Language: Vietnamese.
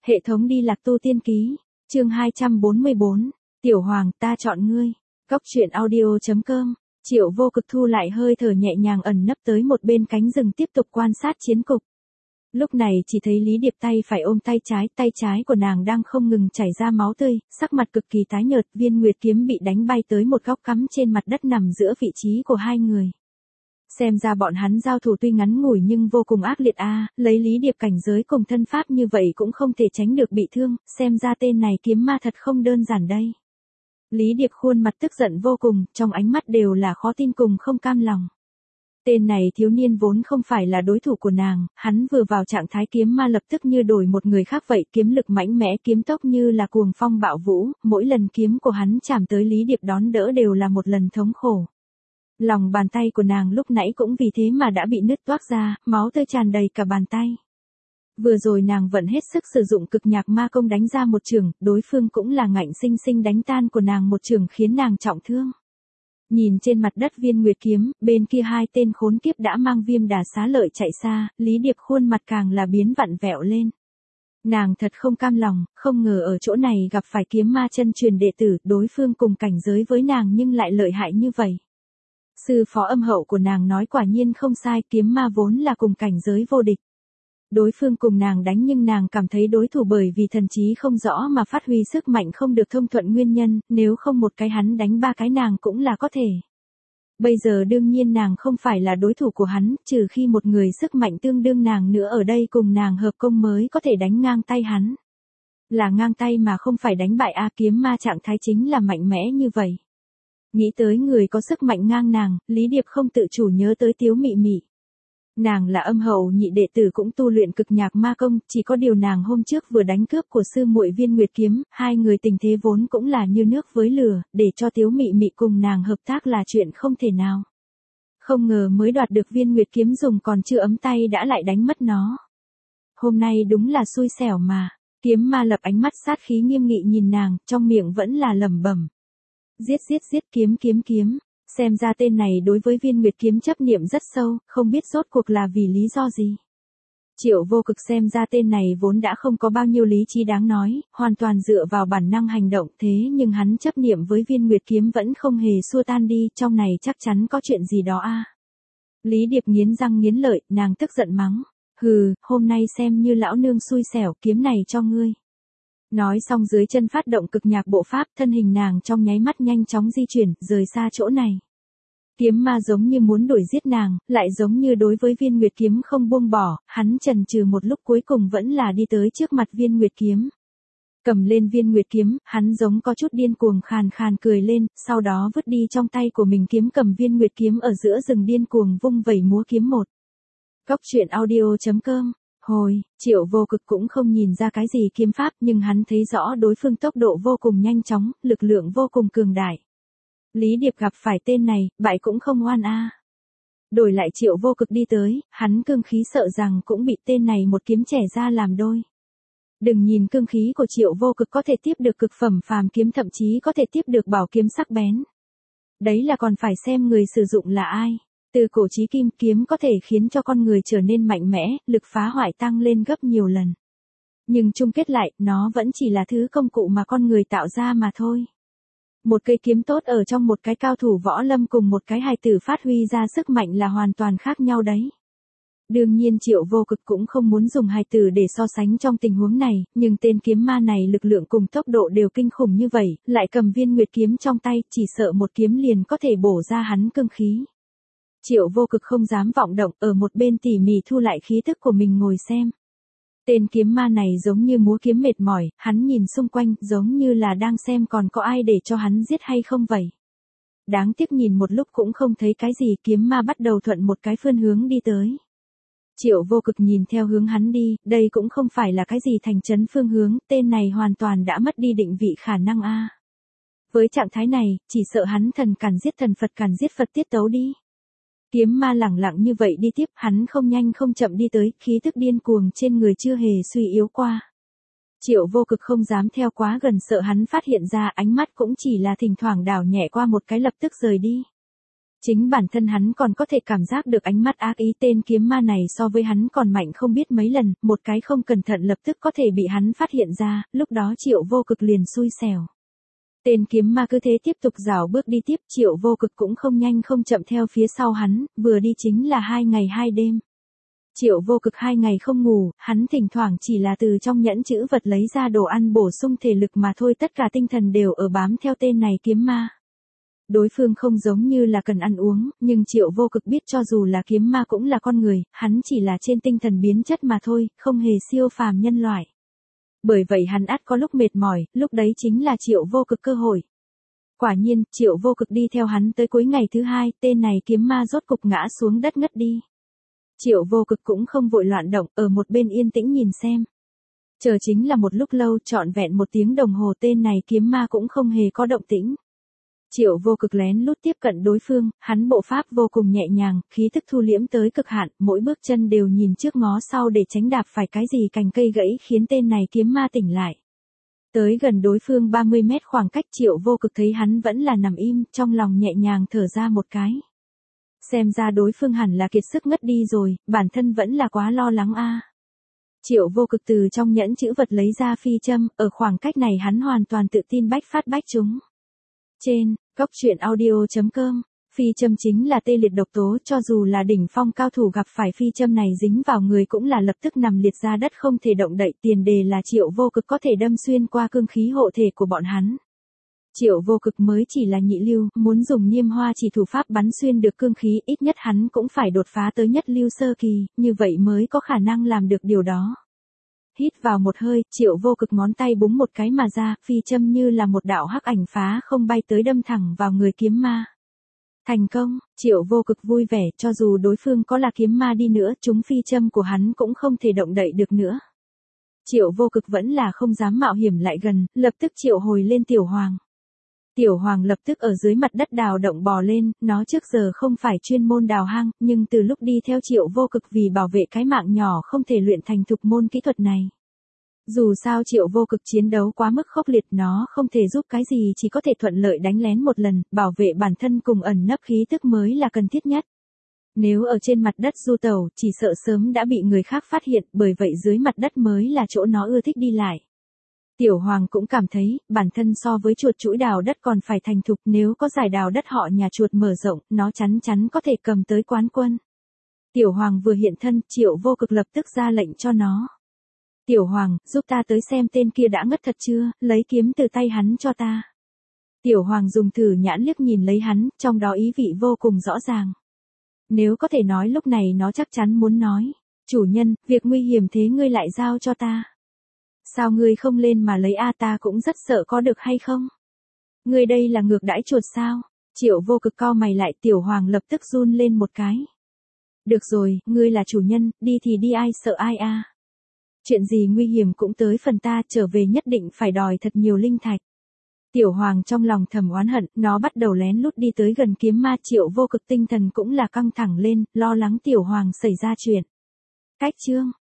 Hệ thống đi lạc tu tiên ký, chương 244, Tiểu Hoàng ta chọn ngươi, Cóc truyện audio.com, Triệu Vô Cực thu lại hơi thở nhẹ nhàng ẩn nấp tới một bên cánh rừng tiếp tục quan sát chiến cục. Lúc này chỉ thấy Lý Điệp tay phải ôm tay trái của nàng đang không ngừng chảy ra máu tươi, sắc mặt cực kỳ tái nhợt, viên nguyệt kiếm bị đánh bay tới một góc cắm trên mặt đất nằm giữa vị trí của hai người. Xem ra bọn hắn giao thủ tuy ngắn ngủi nhưng vô cùng ác liệt lấy Lý Điệp cảnh giới cùng thân pháp như vậy cũng không thể tránh được bị thương, xem ra tên này kiếm ma thật không đơn giản đây. Lý Điệp khuôn mặt tức giận vô cùng, trong ánh mắt đều là khó tin cùng không cam lòng. Tên này thiếu niên vốn không phải là đối thủ của nàng, hắn vừa vào trạng thái kiếm ma lập tức như đổi một người khác vậy, kiếm lực mạnh mẽ, kiếm tốc như là cuồng phong bạo vũ, mỗi lần kiếm của hắn chạm tới Lý Điệp đón đỡ đều là một lần thống khổ. Lòng bàn tay của nàng lúc nãy cũng vì thế mà đã bị nứt toác ra, máu tươi tràn đầy cả bàn tay. Vừa rồi nàng vẫn hết sức sử dụng cực nhạc ma công đánh ra một chưởng, đối phương cũng là ngạnh sinh sinh đánh tan của nàng một chưởng khiến nàng trọng thương. Nhìn trên mặt đất viên nguyệt kiếm, bên kia hai tên khốn kiếp đã mang viêm đà xá lợi chạy xa, Lý Điệp khuôn mặt càng là biến vặn vẹo lên. Nàng thật không cam lòng, không ngờ ở chỗ này gặp phải kiếm ma chân truyền đệ tử, đối phương cùng cảnh giới với nàng nhưng lại lợi hại như vậy. Sư phó âm hậu của nàng nói quả nhiên không sai, kiếm ma vốn là cùng cảnh giới vô địch. Đối phương cùng nàng đánh nhưng nàng cảm thấy đối thủ bởi vì thần trí không rõ mà phát huy sức mạnh không được thông thuận nguyên nhân, nếu không một cái hắn đánh ba cái nàng cũng là có thể. Bây giờ đương nhiên nàng không phải là đối thủ của hắn, trừ khi một người sức mạnh tương đương nàng nữa ở đây cùng nàng hợp công mới có thể đánh ngang tay hắn. Là ngang tay mà không phải đánh bại kiếm ma trạng thái chính là mạnh mẽ như vậy. Nghĩ tới người có sức mạnh ngang nàng, Lý Điệp không tự chủ nhớ tới Tiếu Mị Mị. Nàng là âm hậu nhị đệ tử cũng tu luyện cực nhạc ma công, chỉ có điều nàng hôm trước vừa đánh cướp của sư muội viên nguyệt kiếm, hai người tình thế vốn cũng là như nước với lửa, để cho Tiếu Mị Mị cùng nàng hợp tác là chuyện không thể nào. Không ngờ mới đoạt được viên nguyệt kiếm dùng còn chưa ấm tay đã lại đánh mất nó. Hôm nay đúng là xui xẻo mà, kiếm ma lập ánh mắt sát khí nghiêm nghị nhìn nàng, trong miệng vẫn là lẩm bẩm. Giết kiếm. Xem ra tên này đối với viên nguyệt kiếm chấp niệm rất sâu, không biết rốt cuộc là vì lý do gì. Triệu Vô Cực xem ra tên này vốn đã không có bao nhiêu lý trí đáng nói, hoàn toàn dựa vào bản năng hành động, thế nhưng hắn chấp niệm với viên nguyệt kiếm vẫn không hề xua tan đi, trong này chắc chắn có chuyện gì đó Lý Điệp nghiến răng nghiến lợi, nàng tức giận mắng. Hừ, hôm nay xem như lão nương xui xẻo, kiếm này cho ngươi. Nói xong dưới chân phát động cực nhạc bộ pháp, thân hình nàng trong nháy mắt nhanh chóng di chuyển, rời xa chỗ này. Kiếm ma giống như muốn đuổi giết nàng, lại giống như đối với viên nguyệt kiếm không buông bỏ, hắn chần chừ một lúc cuối cùng vẫn là đi tới trước mặt viên nguyệt kiếm. Cầm lên viên nguyệt kiếm, hắn giống có chút điên cuồng khàn khàn cười lên, sau đó vứt đi trong tay của mình kiếm cầm viên nguyệt kiếm ở giữa rừng điên cuồng vung vẩy múa kiếm một. Cóc truyện audio.com. Hồi, Triệu Vô Cực cũng không nhìn ra cái gì kiếm pháp nhưng hắn thấy rõ đối phương tốc độ vô cùng nhanh chóng, lực lượng vô cùng cường đại. Lý Điệp gặp phải tên này, bại cũng không oan Đổi lại Triệu Vô Cực đi tới, hắn cương khí sợ rằng cũng bị tên này một kiếm chẻ ra làm đôi. Đừng nhìn cương khí của Triệu Vô Cực có thể tiếp được cực phẩm phàm kiếm, thậm chí có thể tiếp được bảo kiếm sắc bén. Đấy là còn phải xem người sử dụng là ai. Từ cổ chí kim, kiếm có thể khiến cho con người trở nên mạnh mẽ, lực phá hoại tăng lên gấp nhiều lần. Nhưng chung kết lại, nó vẫn chỉ là thứ công cụ mà con người tạo ra mà thôi. Một cây kiếm tốt ở trong một cái cao thủ võ lâm cùng một cái hài tử phát huy ra sức mạnh là hoàn toàn khác nhau đấy. Đương nhiên Triệu Vô Cực cũng không muốn dùng hài tử để so sánh trong tình huống này, nhưng tên kiếm ma này lực lượng cùng tốc độ đều kinh khủng như vậy, lại cầm viên nguyệt kiếm trong tay, chỉ sợ một kiếm liền có thể bổ ra hắn cương khí. Triệu Vô Cực không dám vọng động, ở một bên tỉ mỉ thu lại khí tức của mình ngồi xem. Tên kiếm ma này giống như múa kiếm mệt mỏi, hắn nhìn xung quanh giống như là đang xem còn có ai để cho hắn giết hay không vậy. Đáng tiếc nhìn một lúc cũng không thấy cái gì, kiếm ma bắt đầu thuận một cái phương hướng đi tới. Triệu Vô Cực nhìn theo hướng hắn đi, đây cũng không phải là cái gì thành trấn phương hướng, tên này hoàn toàn đã mất đi định vị khả năng Với trạng thái này, chỉ sợ hắn thần càn giết thần Phật càn giết Phật tiết tấu đi. Kiếm ma lẳng lặng như vậy đi tiếp, hắn không nhanh không chậm đi tới, khí tức điên cuồng trên người chưa hề suy yếu qua. Triệu Vô Cực không dám theo quá gần sợ hắn phát hiện ra, ánh mắt cũng chỉ là thỉnh thoảng đảo nhẹ qua một cái lập tức rời đi. Chính bản thân hắn còn có thể cảm giác được ánh mắt ác ý tên kiếm ma này so với hắn còn mạnh không biết mấy lần, một cái không cẩn thận lập tức có thể bị hắn phát hiện ra, lúc đó Triệu Vô Cực liền xui xẻo. Tên kiếm ma cứ thế tiếp tục rảo bước đi tiếp, Triệu Vô Cực cũng không nhanh không chậm theo phía sau hắn, vừa đi chính là 2 ngày 2 đêm. Triệu Vô Cực 2 ngày không ngủ, hắn thỉnh thoảng chỉ là từ trong nhẫn chữ vật lấy ra đồ ăn bổ sung thể lực mà thôi, tất cả tinh thần đều ở bám theo tên này kiếm ma. Đối phương không giống như là cần ăn uống, nhưng Triệu Vô Cực biết cho dù là kiếm ma cũng là con người, hắn chỉ là trên tinh thần biến chất mà thôi, không hề siêu phàm nhân loại. Bởi vậy hắn ắt có lúc mệt mỏi, lúc đấy chính là Triệu Vô Cực cơ hội. Quả nhiên, Triệu Vô Cực đi theo hắn tới cuối ngày thứ 2, tên này kiếm ma rốt cục ngã xuống đất ngất đi. Triệu Vô Cực cũng không vội loạn động, ở một bên yên tĩnh nhìn xem. Chờ chính là một lúc lâu, trọn vẹn 1 tiếng đồng hồ tên này kiếm ma cũng không hề có động tĩnh. Triệu Vô Cực lén lút tiếp cận đối phương, hắn bộ pháp vô cùng nhẹ nhàng, khí tức thu liễm tới cực hạn, mỗi bước chân đều nhìn trước ngó sau để tránh đạp phải cái gì cành cây gãy khiến tên này kiếm ma tỉnh lại. Tới gần đối phương 30 mét khoảng cách, Triệu Vô Cực thấy hắn vẫn là nằm im, trong lòng nhẹ nhàng thở ra một cái. Xem ra đối phương hẳn là kiệt sức ngất đi rồi, bản thân vẫn là quá lo lắng a. Triệu Vô Cực từ trong nhẫn chữ vật lấy ra phi châm, ở khoảng cách này hắn hoàn toàn tự tin bách phát bách trúng. Trên, goctruyện.audio.com, phi châm chính là tê liệt độc tố, cho dù là đỉnh phong cao thủ gặp phải phi châm này dính vào người cũng là lập tức nằm liệt ra đất không thể động đậy, tiền đề là Triệu Vô Cực có thể đâm xuyên qua cương khí hộ thể của bọn hắn. Triệu Vô Cực mới chỉ là nhị lưu, muốn dùng Niêm Hoa chỉ thủ pháp bắn xuyên được cương khí, ít nhất hắn cũng phải đột phá tới nhất lưu sơ kỳ, như vậy mới có khả năng làm được điều đó. Hít vào một hơi, Triệu Vô Cực ngón tay búng một cái mà ra, phi châm như là một đạo hắc ảnh phá không bay tới đâm thẳng vào người kiếm ma. Thành công, Triệu Vô Cực vui vẻ, cho dù đối phương có là kiếm ma đi nữa, chúng phi châm của hắn cũng không thể động đậy được nữa. Triệu Vô Cực vẫn là không dám mạo hiểm lại gần, lập tức triệu hồi lên Tiểu Hoàng. Tiểu Hoàng lập tức ở dưới mặt đất đào động bò lên, nó trước giờ không phải chuyên môn đào hang, nhưng từ lúc đi theo Triệu Vô Cực vì bảo vệ cái mạng nhỏ không thể luyện thành thục môn kỹ thuật này. Dù sao Triệu Vô Cực chiến đấu quá mức khốc liệt, nó không thể giúp cái gì, chỉ có thể thuận lợi đánh lén một lần, bảo vệ bản thân cùng ẩn nấp khí tức mới là cần thiết nhất. Nếu ở trên mặt đất du tẩu, chỉ sợ sớm đã bị người khác phát hiện, bởi vậy dưới mặt đất mới là chỗ nó ưa thích đi lại. Tiểu Hoàng cũng cảm thấy, bản thân so với chuột chũi đào đất còn phải thành thục, nếu có giải đào đất họ nhà chuột mở rộng, nó chắn chắn có thể cầm tới quán quân. Tiểu Hoàng vừa hiện thân, Triệu Vô Cực lập tức ra lệnh cho nó. Tiểu Hoàng, giúp ta tới xem tên kia đã ngất thật chưa, lấy kiếm từ tay hắn cho ta. Tiểu Hoàng dùng thử nhãn liếc nhìn lấy hắn, trong đó ý vị vô cùng rõ ràng. Nếu có thể nói lúc này nó chắc chắn muốn nói, chủ nhân, việc nguy hiểm thế ngươi lại giao cho ta. Sao ngươi không lên mà lấy ta cũng rất sợ có được hay không? Ngươi đây là ngược đãi chuột sao? Triệu Vô Cực cau mày lại, Tiểu Hoàng lập tức run lên một cái. Được rồi, ngươi là chủ nhân, đi thì đi, ai sợ ai a? Chuyện gì nguy hiểm cũng tới phần ta, trở về nhất định phải đòi thật nhiều linh thạch. Tiểu Hoàng trong lòng thầm oán hận, nó bắt đầu lén lút đi tới gần kiếm ma. Triệu Vô Cực tinh thần cũng là căng thẳng lên, lo lắng Tiểu Hoàng xảy ra chuyện. Cách chương